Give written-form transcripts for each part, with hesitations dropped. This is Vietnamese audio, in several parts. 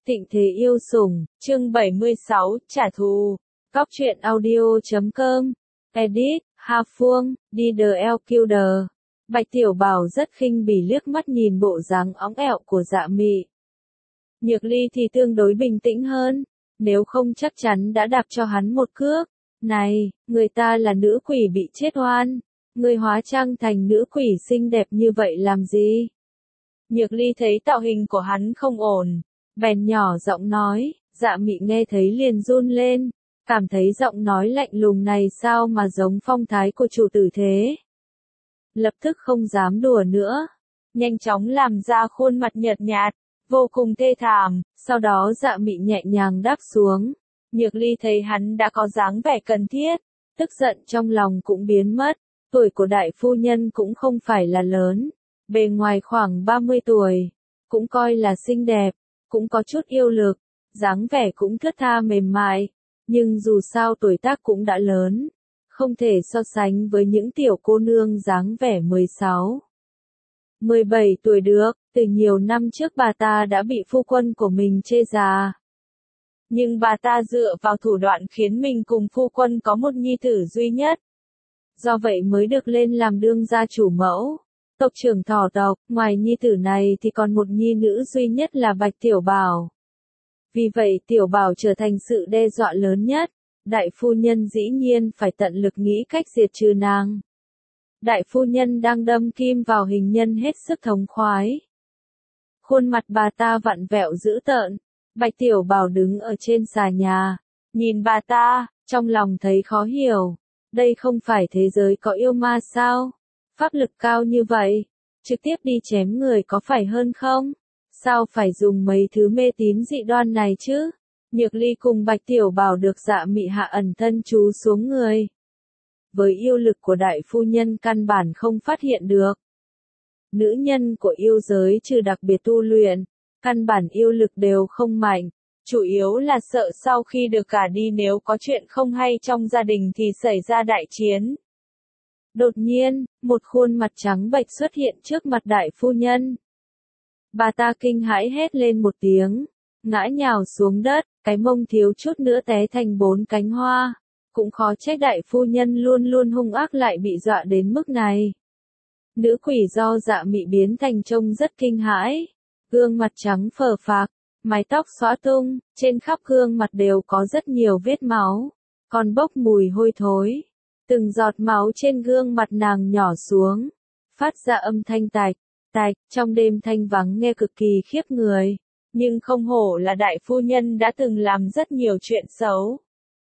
Tịnh thế yêu sủng, chương 76, trả thù. Cóc truyện audio.com. Edit, Hà Phương, DDLQD. Bạch Tiểu Bảo rất khinh bỉ liếc mắt nhìn bộ dáng óng ẹo của Dạ Mị. Nhược Ly thì tương đối bình tĩnh hơn, nếu không chắc chắn đã đạp cho hắn một cước. Này, người ta là nữ quỷ bị chết oan, người hóa trang thành nữ quỷ xinh đẹp như vậy làm gì? Nhược Ly thấy tạo hình của hắn không ổn, bèn nhỏ giọng nói. Dạ Mị nghe thấy liền run lên, cảm thấy giọng nói lạnh lùng này sao mà giống phong thái của chủ tử thế. Lập tức không dám đùa nữa, nhanh chóng làm ra khuôn mặt nhợt nhạt, vô cùng thê thảm, sau đó Dạ Mị nhẹ nhàng đáp xuống. Nhược Ly thấy hắn đã có dáng vẻ cần thiết, tức giận trong lòng cũng biến mất, tuổi của đại phu nhân cũng không phải là lớn, bề ngoài khoảng 30 tuổi, cũng coi là xinh đẹp, cũng có chút yêu lực, dáng vẻ cũng thướt tha mềm mại, nhưng dù sao tuổi tác cũng đã lớn, không thể so sánh với những tiểu cô nương dáng vẻ 16, 17 tuổi được. Từ nhiều năm trước bà ta đã bị phu quân của mình chê già. Nhưng bà ta dựa vào thủ đoạn khiến mình cùng phu quân có một nhi tử duy nhất. Do vậy mới được lên làm đương gia chủ mẫu, tộc trưởng Thỏ tộc, ngoài nhi tử này thì còn một nhi nữ duy nhất là Bạch Tiểu Bảo. Vì vậy Tiểu Bảo trở thành sự đe dọa lớn nhất, đại phu nhân dĩ nhiên phải tận lực nghĩ cách diệt trừ nàng. Đại phu nhân đang đâm kim vào hình nhân hết sức thống khoái. Khuôn mặt bà ta vặn vẹo dữ tợn, Bạch Tiểu Bảo đứng ở trên xà nhà, nhìn bà ta, trong lòng thấy khó hiểu, đây không phải thế giới có yêu ma sao? Pháp lực cao như vậy, trực tiếp đi chém người có phải hơn không? Sao phải dùng mấy thứ mê tín dị đoan này chứ? Nhược Ly cùng Bạch Tiểu Bảo được Dạ Mị hạ ẩn thân chú xuống người. Với yêu lực của đại phu nhân căn bản không phát hiện được. Nữ nhân của yêu giới trừ đặc biệt tu luyện, căn bản yêu lực đều không mạnh, chủ yếu là sợ sau khi được gả đi nếu có chuyện không hay trong gia đình thì xảy ra đại chiến. Đột nhiên, một khuôn mặt trắng bệch xuất hiện trước mặt đại phu nhân. Bà ta kinh hãi hét lên một tiếng, ngã nhào xuống đất, cái mông thiếu chút nữa té thành 4 cánh hoa. Cũng khó trách đại phu nhân luôn luôn hung ác lại bị dọa đến mức này. Nữ quỷ do Dạ Mị biến thành trông rất kinh hãi, gương mặt trắng phờ phạc, mái tóc xõa tung, trên khắp gương mặt đều có rất nhiều vết máu, còn bốc mùi hôi thối. Từng giọt máu trên gương mặt nàng nhỏ xuống, phát ra âm thanh tạch, tạch, trong đêm thanh vắng nghe cực kỳ khiếp người, nhưng không hổ là đại phu nhân đã từng làm rất nhiều chuyện xấu.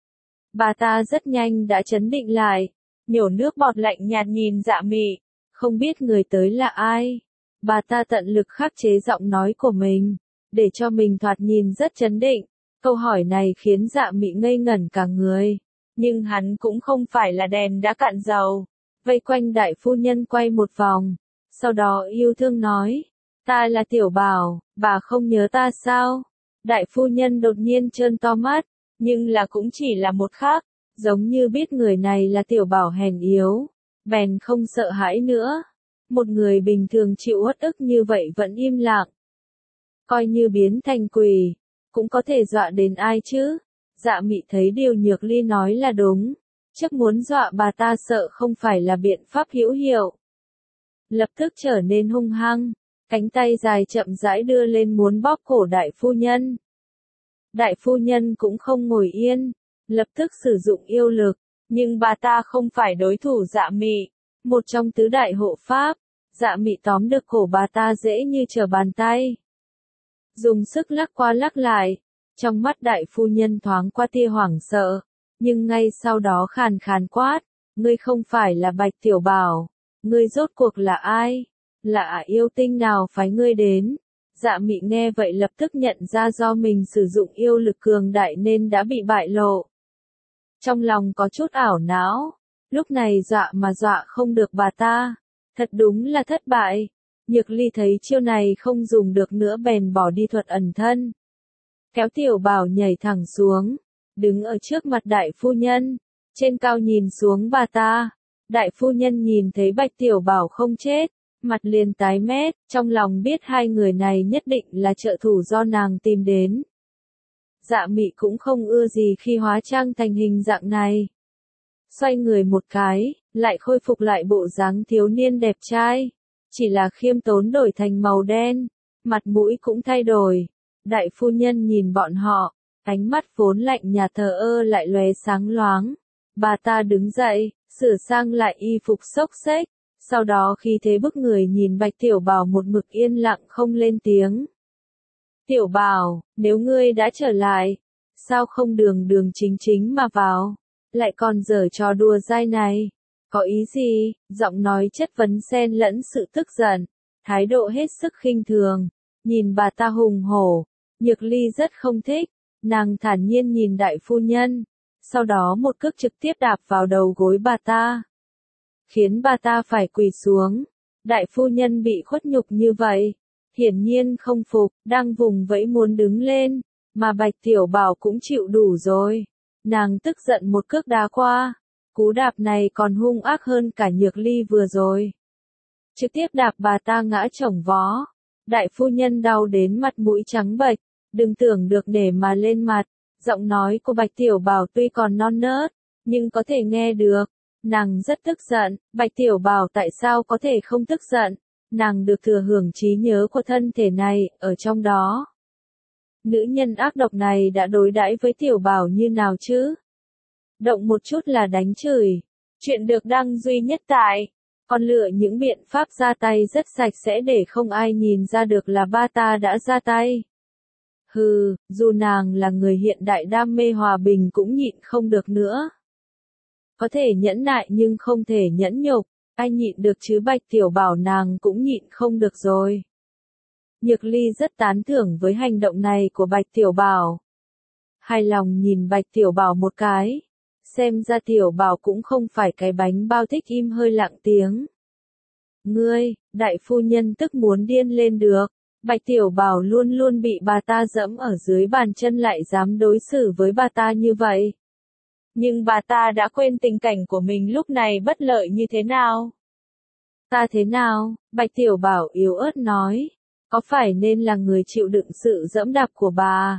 Bà ta rất nhanh đã trấn định lại, nhổ nước bọt lạnh nhạt nhìn Dạ Mị, không biết người tới là ai. Bà ta tận lực khắc chế giọng nói của mình, để cho mình thoạt nhìn rất trấn định. Câu hỏi này khiến Dạ Mị ngây ngẩn cả người, nhưng hắn cũng không phải là đèn đã cạn dầu. Vây quanh đại phu nhân quay một vòng, sau đó yêu thương nói, ta là Tiểu Bảo, bà không nhớ ta sao? Đại phu nhân đột nhiên trơn to mắt, nhưng là cũng chỉ là một khắc, giống như biết người này là Tiểu Bảo hèn yếu, bèn không sợ hãi nữa. Một người bình thường chịu uất ức như vậy vẫn im lặng. Coi như biến thành quỷ, cũng có thể dọa đến ai chứ? Dạ Mị thấy điều Nhược Ly nói là đúng, chắc muốn dọa bà ta sợ không phải là biện pháp hữu hiệu. Lập tức trở nên hung hăng, cánh tay dài chậm rãi đưa lên muốn bóp cổ đại phu nhân. Đại phu nhân cũng không ngồi yên, lập tức sử dụng yêu lực, nhưng bà ta không phải đối thủ Dạ Mị, một trong tứ đại hộ pháp. Dạ Mị tóm được cổ bà ta dễ như trở bàn tay, dùng sức lắc qua lắc lại, trong mắt đại phu nhân thoáng qua tia hoảng sợ, nhưng ngay sau đó khàn khàn quát, ngươi không phải là Bạch Tiểu Bảo, ngươi rốt cuộc là ai? Là yêu tinh nào phái ngươi đến? Dạ Mị nghe vậy lập tức nhận ra do mình sử dụng yêu lực cường đại nên đã bị bại lộ. Trong lòng có chút ảo não, lúc này dọa mà dọa không được bà ta, thật đúng là thất bại. Nhược Ly thấy chiêu này không dùng được nữa bèn bỏ đi thuật ẩn thân. Kéo Tiểu Bảo nhảy thẳng xuống, đứng ở trước mặt đại phu nhân, trên cao nhìn xuống bà ta. Đại phu nhân nhìn thấy Bạch Tiểu Bảo không chết, mặt liền tái mét, trong lòng biết hai người này nhất định là trợ thủ do nàng tìm đến. Dạ Mị cũng không ưa gì khi hóa trang thành hình dạng này. Xoay người một cái, lại khôi phục lại bộ dáng thiếu niên đẹp trai. Chỉ là khiêm tốn đổi thành màu đen, mặt mũi cũng thay đổi. Đại phu nhân nhìn bọn họ, ánh mắt vốn lạnh nhạt thờ ơ lại lóe sáng loáng. Bà ta đứng dậy, sửa sang lại y phục xốc xếch, sau đó khi thế bức người nhìn Bạch Tiểu Bảo một mực yên lặng không lên tiếng. Tiểu Bảo, nếu ngươi đã trở lại, sao không đường đường chính chính mà vào, lại còn giở trò đùa dai này? Có ý gì? Giọng nói chất vấn xen lẫn sự tức giận, thái độ hết sức khinh thường, nhìn bà ta hùng hổ. Nhược Ly rất không thích, nàng thản nhiên nhìn đại phu nhân, sau đó một cước trực tiếp đạp vào đầu gối bà ta, khiến bà ta phải quỳ xuống. Đại phu nhân bị khuất nhục như vậy, hiển nhiên không phục, đang vùng vẫy muốn đứng lên, mà Bạch Tiểu Bảo cũng chịu đủ rồi. Nàng tức giận một cước đá qua, cú đạp này còn hung ác hơn cả Nhược Ly vừa rồi. Trực tiếp đạp bà ta ngã chồng vó. Đại phu nhân đau đến mặt mũi trắng bệch, đừng tưởng được để mà lên mặt. Giọng nói của Bạch Tiểu Bảo tuy còn non nớt, nhưng có thể nghe được. Nàng rất tức giận. Bạch Tiểu Bảo tại sao có thể không tức giận? Nàng được thừa hưởng trí nhớ của thân thể này, ở trong đó. Nữ nhân ác độc này đã đối đãi với Tiểu Bảo như nào chứ? Động một chút là đánh chửi. Chuyện được đăng duy nhất tại. Còn lựa những biện pháp ra tay rất sạch sẽ để không ai nhìn ra được là ba ta đã ra tay. Hừ, dù nàng là người hiện đại đam mê hòa bình cũng nhịn không được nữa. Có thể nhẫn nại nhưng không thể nhẫn nhục, ai nhịn được chứ? Bạch Tiểu Bảo nàng cũng nhịn không được rồi. Nhược Ly rất tán thưởng với hành động này của Bạch Tiểu Bảo. Hài lòng nhìn Bạch Tiểu Bảo một cái. Xem ra Tiểu Bảo cũng không phải cái bánh bao thích im hơi lặng tiếng. Ngươi, đại phu nhân tức muốn điên lên được. Bạch Tiểu Bảo luôn luôn bị bà ta dẫm ở dưới bàn chân lại dám đối xử với bà ta như vậy. Nhưng bà ta đã quên tình cảnh của mình lúc này bất lợi như thế nào. Ta thế nào? Bạch Tiểu Bảo yếu ớt nói. Có phải nên là người chịu đựng sự dẫm đạp của bà?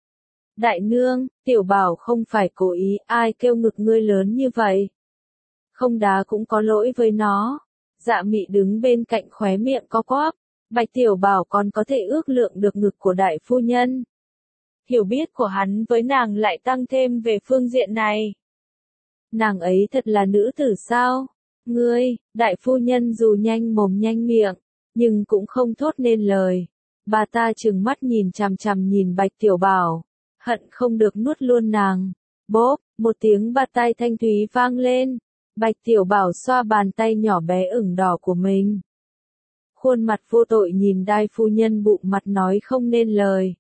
Đại nương, Tiểu Bảo không phải cố ý, ai kêu ngực ngươi lớn như vậy? Không đá cũng có lỗi với nó. Dạ Mị đứng bên cạnh khóe miệng co quắp. Bạch Tiểu Bảo còn có thể ước lượng được ngực của đại phu nhân. Hiểu biết của hắn với nàng lại tăng thêm về phương diện này. Nàng ấy thật là nữ tử sao? Ngươi, đại phu nhân dù nhanh mồm nhanh miệng, nhưng cũng không thốt nên lời. Bà ta trừng mắt nhìn chằm chằm nhìn Bạch Tiểu Bảo, hận không được nuốt luôn nàng. Bốp, một tiếng bạt tai thanh thúy vang lên. Bạch Tiểu Bảo xoa bàn tay nhỏ bé ửng đỏ của mình. Khuôn mặt vô tội nhìn đại phu nhân bụng mặt nói không nên lời.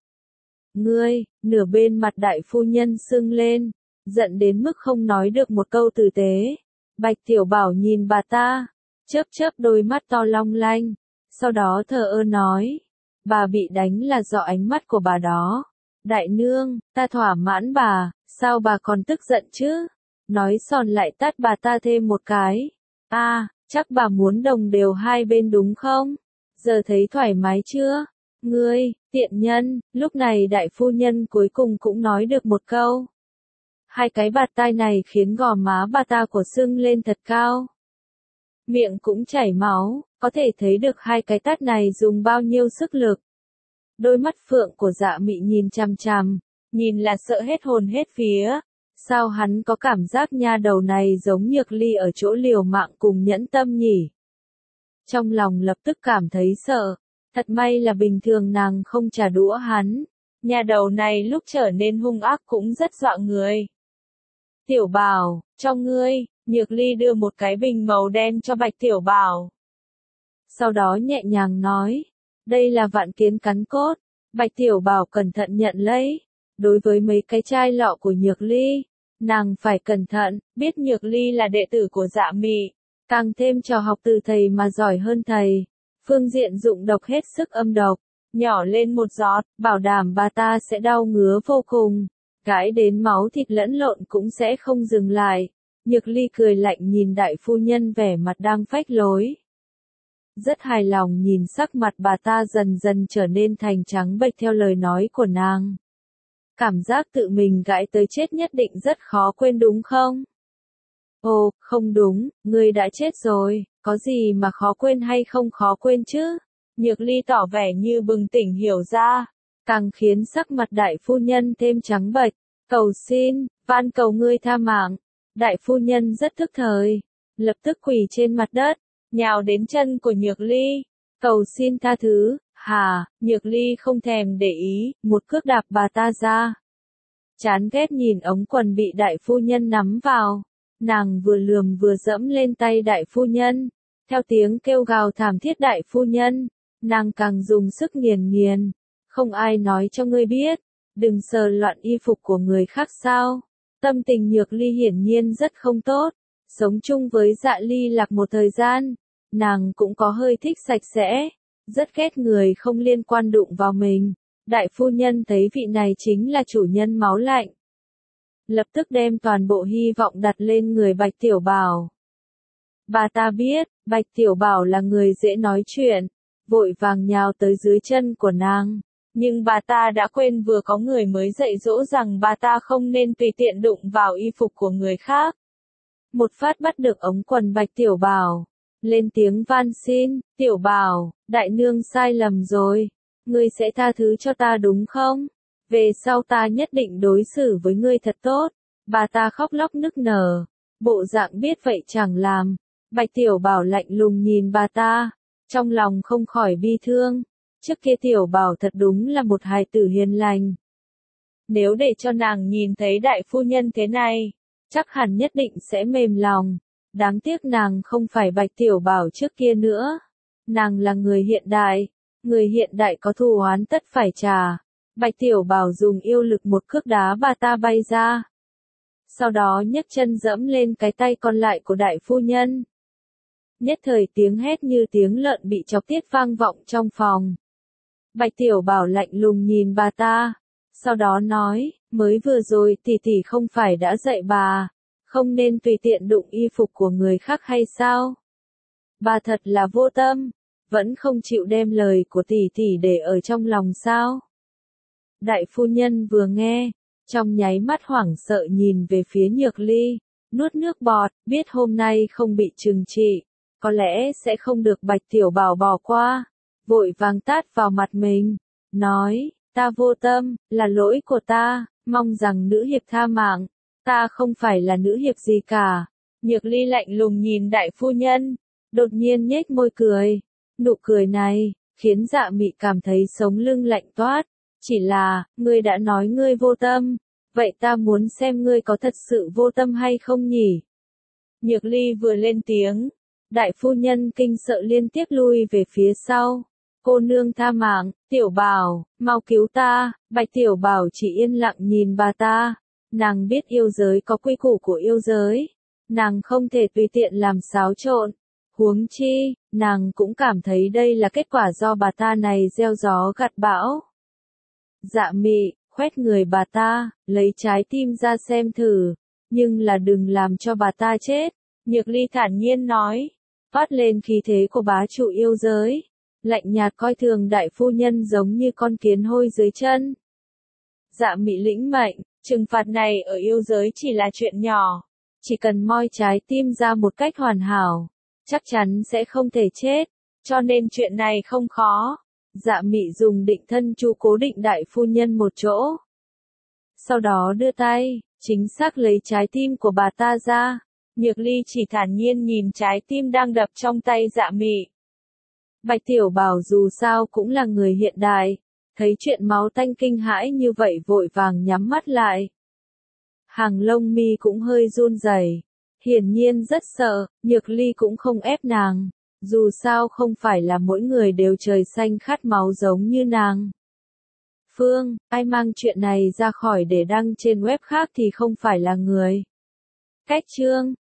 Ngươi, nửa bên mặt đại phu nhân sưng lên, giận đến mức không nói được một câu tử tế. Bạch Tiểu Bảo nhìn bà ta, chớp chớp đôi mắt to long lanh, sau đó thờ ơ nói, bà bị đánh là do ánh mắt của bà đó. Đại nương, ta thỏa mãn bà, sao bà còn tức giận chứ? Nói xong lại tát bà ta thêm một cái. Chắc bà muốn đồng đều hai bên đúng không? Giờ thấy thoải mái chưa? Ngươi, tiện nhân. Lúc này đại phu nhân cuối cùng cũng nói được một câu. Hai cái bạt tai này khiến gò má bà ta của sưng lên thật cao. Miệng cũng chảy máu, có thể thấy được hai cái tát này dùng bao nhiêu sức lực. Đôi mắt phượng của Dạ Mị nhìn chằm chằm, nhìn là sợ hết hồn hết vía. Sao hắn có cảm giác nha đầu này giống Nhược Ly ở chỗ liều mạng cùng nhẫn tâm nhỉ? Trong lòng lập tức cảm thấy sợ, thật may là bình thường nàng không trả đũa hắn. Nha đầu này lúc trở nên hung ác cũng rất dọa người. Tiểu Bảo, cho ngươi. Nhược Ly đưa một cái bình màu đen cho Bạch Tiểu Bảo. Sau đó nhẹ nhàng nói, đây là vạn kiến cắn cốt. Bạch Tiểu Bảo cẩn thận nhận lấy. Đối với mấy cái chai lọ của Nhược Ly, nàng phải cẩn thận, biết Nhược Ly là đệ tử của Dạ Mị, càng thêm trò học từ thầy mà giỏi hơn thầy. Phương diện dụng độc hết sức âm độc, nhỏ lên một giọt, bảo đảm bà ta sẽ đau ngứa vô cùng, gãi đến máu thịt lẫn lộn cũng sẽ không dừng lại. Nhược Ly cười lạnh nhìn đại phu nhân vẻ mặt đang phách lối. Rất hài lòng nhìn sắc mặt bà ta dần dần trở nên thành trắng bệch theo lời nói của nàng. cảm giác tự mình gãi tới chết nhất định rất khó quên đúng không? Ồ, không đúng, ngươi đã chết rồi, có gì mà khó quên hay không khó quên chứ? Nhược Ly tỏ vẻ như bừng tỉnh hiểu ra, càng khiến sắc mặt đại phu nhân thêm trắng bệch. Cầu xin, van cầu ngươi tha mạng. Đại phu nhân rất thức thời, lập tức quỳ trên mặt đất, nhào đến chân của Nhược Ly, cầu xin tha thứ. Hà, Nhược Ly không thèm để ý, một cước đạp bà ta ra. Chán ghét nhìn ống quần bị đại phu nhân nắm vào, nàng vừa lườm vừa dẫm lên tay đại phu nhân. Theo tiếng kêu gào thảm thiết đại phu nhân, nàng càng dùng sức nghiền nghiền. Không ai nói cho ngươi biết, đừng sờ loạn y phục của người khác sao. Tâm tình Nhược Ly hiển nhiên rất không tốt, sống chung với Dạ Ly Lạc một thời gian, nàng cũng có hơi thích sạch sẽ, rất ghét người không liên quan đụng vào mình. Đại phu nhân thấy vị này chính là chủ nhân máu lạnh, lập tức đem toàn bộ hy vọng đặt lên người Bạch Tiểu Bảo. Bà ta biết, Bạch Tiểu Bảo là người dễ nói chuyện, vội vàng nhào tới dưới chân của nàng. Nhưng bà ta đã quên vừa có người mới dạy dỗ rằng bà ta không nên tùy tiện đụng vào y phục của người khác. Một phát bắt được ống quần Bạch Tiểu Bảo, lên tiếng van xin, Tiểu Bảo, đại nương sai lầm rồi, ngươi sẽ tha thứ cho ta đúng không? Về sau ta nhất định đối xử với ngươi thật tốt. Bà ta khóc lóc nức nở, bộ dạng biết vậy chẳng làm. Bạch Tiểu Bảo lạnh lùng nhìn bà ta, trong lòng không khỏi bi thương. Trước kia Tiểu Bảo thật đúng là một hài tử hiền lành. Nếu để cho nàng nhìn thấy đại phu nhân thế này, chắc hẳn nhất định sẽ mềm lòng. Đáng tiếc nàng không phải Bạch Tiểu Bảo trước kia nữa. Nàng là người hiện đại có thù oán tất phải trả. Bạch Tiểu Bảo dùng yêu lực một cước đá bà ta bay ra. Sau đó nhấc chân dẫm lên cái tay còn lại của đại phu nhân. Nhất thời tiếng hét như tiếng lợn bị chọc tiết vang vọng trong phòng. Bạch Tiểu Bảo lạnh lùng nhìn bà ta, sau đó nói, mới vừa rồi tỷ tỷ không phải đã dạy bà, không nên tùy tiện đụng y phục của người khác hay sao? Bà thật là vô tâm, vẫn không chịu đem lời của tỷ tỷ để ở trong lòng sao? Đại phu nhân vừa nghe, trong nháy mắt hoảng sợ nhìn về phía Nhược Ly, nuốt nước bọt, biết hôm nay không bị trừng trị, có lẽ sẽ không được Bạch Tiểu Bảo bỏ qua. Vội vàng tát vào mặt mình, nói, ta vô tâm, là lỗi của ta, mong rằng nữ hiệp tha mạng, ta không phải là nữ hiệp gì cả. Nhược Ly lạnh lùng nhìn đại phu nhân, đột nhiên nhếch môi cười, nụ cười này, khiến Dạ Mị cảm thấy sống lưng lạnh toát, chỉ là, ngươi đã nói ngươi vô tâm, vậy ta muốn xem ngươi có thật sự vô tâm hay không nhỉ? Nhược Ly vừa lên tiếng, đại phu nhân kinh sợ liên tiếp lui về phía sau. Cô nương tha mạng, Tiểu Bảo, mau cứu ta. Bạch Tiểu Bảo chỉ yên lặng nhìn bà ta. Nàng biết yêu giới có quy củ của yêu giới. Nàng không thể tùy tiện làm xáo trộn. Huống chi, nàng cũng cảm thấy đây là kết quả do bà ta này gieo gió gặt bão. Dạ Mị, khoét người bà ta, lấy trái tim ra xem thử. Nhưng là đừng làm cho bà ta chết. Nhược Ly thản nhiên nói. Phát lên khí thế của bá chủ yêu giới. Lạnh nhạt coi thường đại phu nhân giống như con kiến hôi dưới chân. Dạ Mị lĩnh mệnh, trừng phạt này ở yêu giới chỉ là chuyện nhỏ. Chỉ cần moi trái tim ra một cách hoàn hảo, chắc chắn sẽ không thể chết. Cho nên chuyện này không khó. Dạ Mị dùng định thân chu cố định đại phu nhân một chỗ. Sau đó đưa tay, chính xác lấy trái tim của bà ta ra. Nhược Ly chỉ thản nhiên nhìn trái tim đang đập trong tay Dạ Mị. Bạch Tiểu Bảo dù sao cũng là người hiện đại, thấy chuyện máu tanh kinh hãi như vậy vội vàng nhắm mắt lại. Hàng lông mi cũng hơi run rẩy, hiển nhiên rất sợ. Nhược Ly cũng không ép nàng, dù sao không phải là mỗi người đều trời xanh khát máu giống như nàng. Phương, ai mang chuyện này ra khỏi để đăng trên web khác thì không phải là người. Cách chương